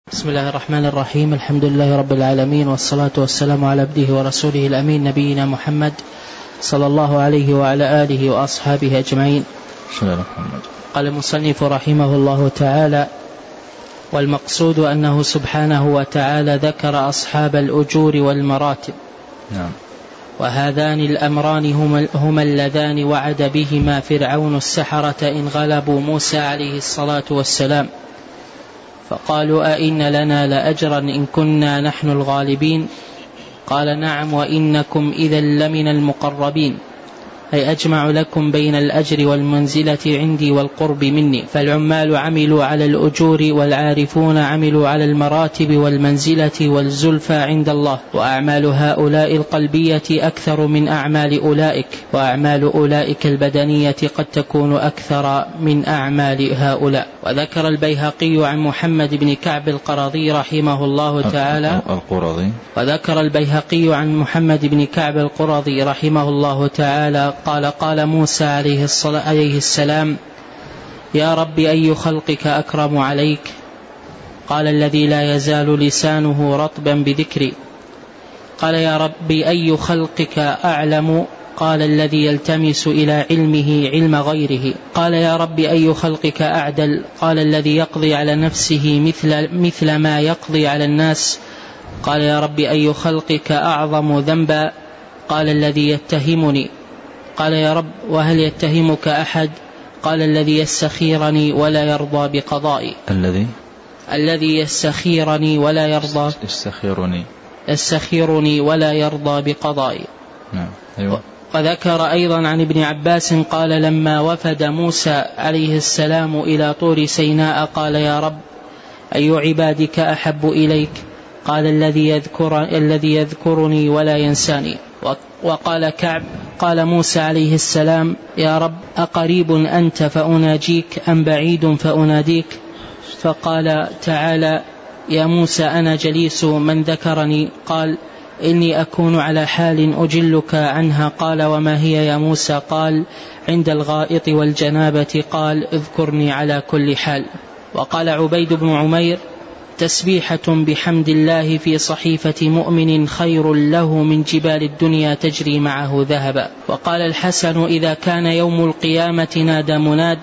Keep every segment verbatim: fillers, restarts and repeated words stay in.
بسم الله الرحمن الرحيم. الحمد لله رب العالمين، والصلاة والسلام على عبده ورسوله الأمين نبينا محمد صلى الله عليه وعلى آله وأصحابه أجمعين. قال المصنف رحمه الله تعالى: والمقصود أنه سبحانه وتعالى ذكر أصحاب الأجور والمراتب. نعم. وهذان الأمران هما اللذان وعد بهما فرعون السحرة إن غلبوا موسى عليه الصلاة والسلام، فقالوا: أئن لنا لأجرا إن كنا نحن الغالبين؟ قال: نعم، وإنكم إذا لمن المقربين، أي أجمع لكم بين الأجر والمنزلة عندي والقرب مني. فالعمال عملوا على الأجور، والعارفون عملوا على المراتب والمنزلة والزلفى عند الله. وأعمال هؤلاء القلبية أكثر من أعمال أولئك، وأعمال أولئك البدنية قد تكون أكثر من أعمال هؤلاء. وذكر البيهقي عن محمد بن كعب القرظي رحمه الله تعالى القرظي وذكر البيهقي عن محمد بن كعب القرظي رحمه الله تعالى قال: قال موسى عليه, عليه السلام: يا رب أي خلقك أكرم عليك؟ قال: الذي لا يزال لسانه رطبا بذكري. قال: يا رب أي خلقك أعلم؟ قال: الذي يلتمس إلى علمه علم غيره. قال: يا رب أي خلقك أعدل؟ قال: الذي يقضي على نفسه مثل, مثل ما يقضي على الناس. قال: يا رب أي خلقك أعظم ذنبا؟ قال: الذي يتهمني. قال: يا رب وهل يتهمك أحد؟ قال: الذي يستخيرني ولا يرضى بقضائي. الذي الذي يستخيرني ولا يرضى يستخيرني يستخيرني ولا يرضى بقضائي. نعم. أيوة. وذكر أيضا عن ابن عباس قال: لما وفد موسى عليه السلام إلى طور سيناء قال: يا رب أي عبادك أحب إليك؟ قال: الذي يذكر الذي يذكرني ولا ينساني. وقال كعب: قال موسى عليه السلام: يا رب أقريب أنت فأناجيك أم بعيد فأناديك؟ فقال تعالى: يا موسى أنا جليس من ذكرني. قال: إني أكون على حال أجلك عنها. قال: وما هي يا موسى؟ قال: عند الغائط والجنابة. قال: اذكرني على كل حال. وقال عبيد بن عمير: تسبيحة بحمد الله في صحيفة مؤمن خير له من جبال الدنيا تجري معه ذهبا. وقال الحسن: إذا كان يوم القيامة نادى مناد: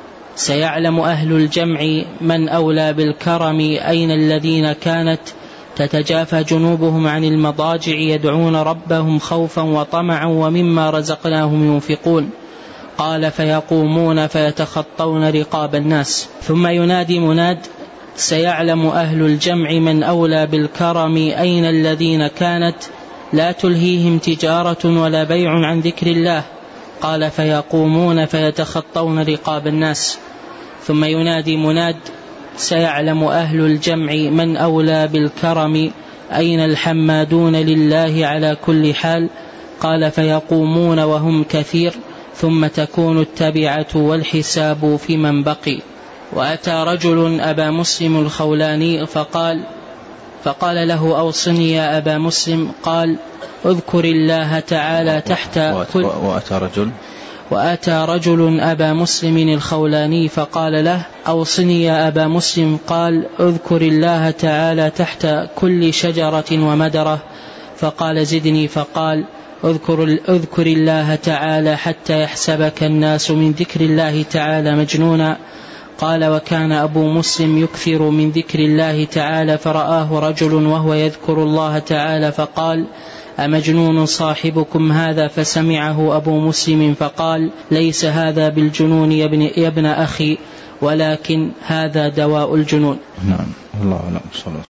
سيعلم أهل الجمع من أولى بالكرم أين الذين كانت تتجافى جنوبهم عن المضاجع يدعون ربهم خوفا وطمعا ومما رزقناهم ينفقون. قال: فيقومون فيتخطون رقاب الناس. ثم ينادي مناد: سيعلم أهل الجمع من أولى بالكرم أين الذين كانت لا تلهيهم تجارة ولا بيع عن ذكر الله. قال: فيقومون فيتخطون رقاب الناس. ثم ينادي مناد: سيعلم أهل الجمع من أولى بالكرم أين الحمادون لله على كل حال. قال: فيقومون وهم كثير، ثم تكون التبعة والحساب في من بقي. وأتى رجل أبا مسلم الخولاني فقال فقال له: أوصني يا أبا مسلم. قال: اذكر الله تعالى تحت كل وأتى رجل وأتى رجل أبا مسلم الخولاني فقال له: أوصني يا أبا مسلم. قال: اذكر الله تعالى تحت كل شجرة ومدرة. فقال: زدني. فقال: اذكر, اذكر الله تعالى حتى يحسبك الناس من ذكر الله تعالى مجنونا. قال: وكان أبو مسلم يكثر من ذكر الله تعالى، فرآه رجل وهو يذكر الله تعالى فقال: أمجنون صاحبكم هذا؟ فسمعه أبو مسلم فقال: ليس هذا بالجنون يا ابن, يا ابن أخي، ولكن هذا دواء الجنون. نعم. الله أعلم.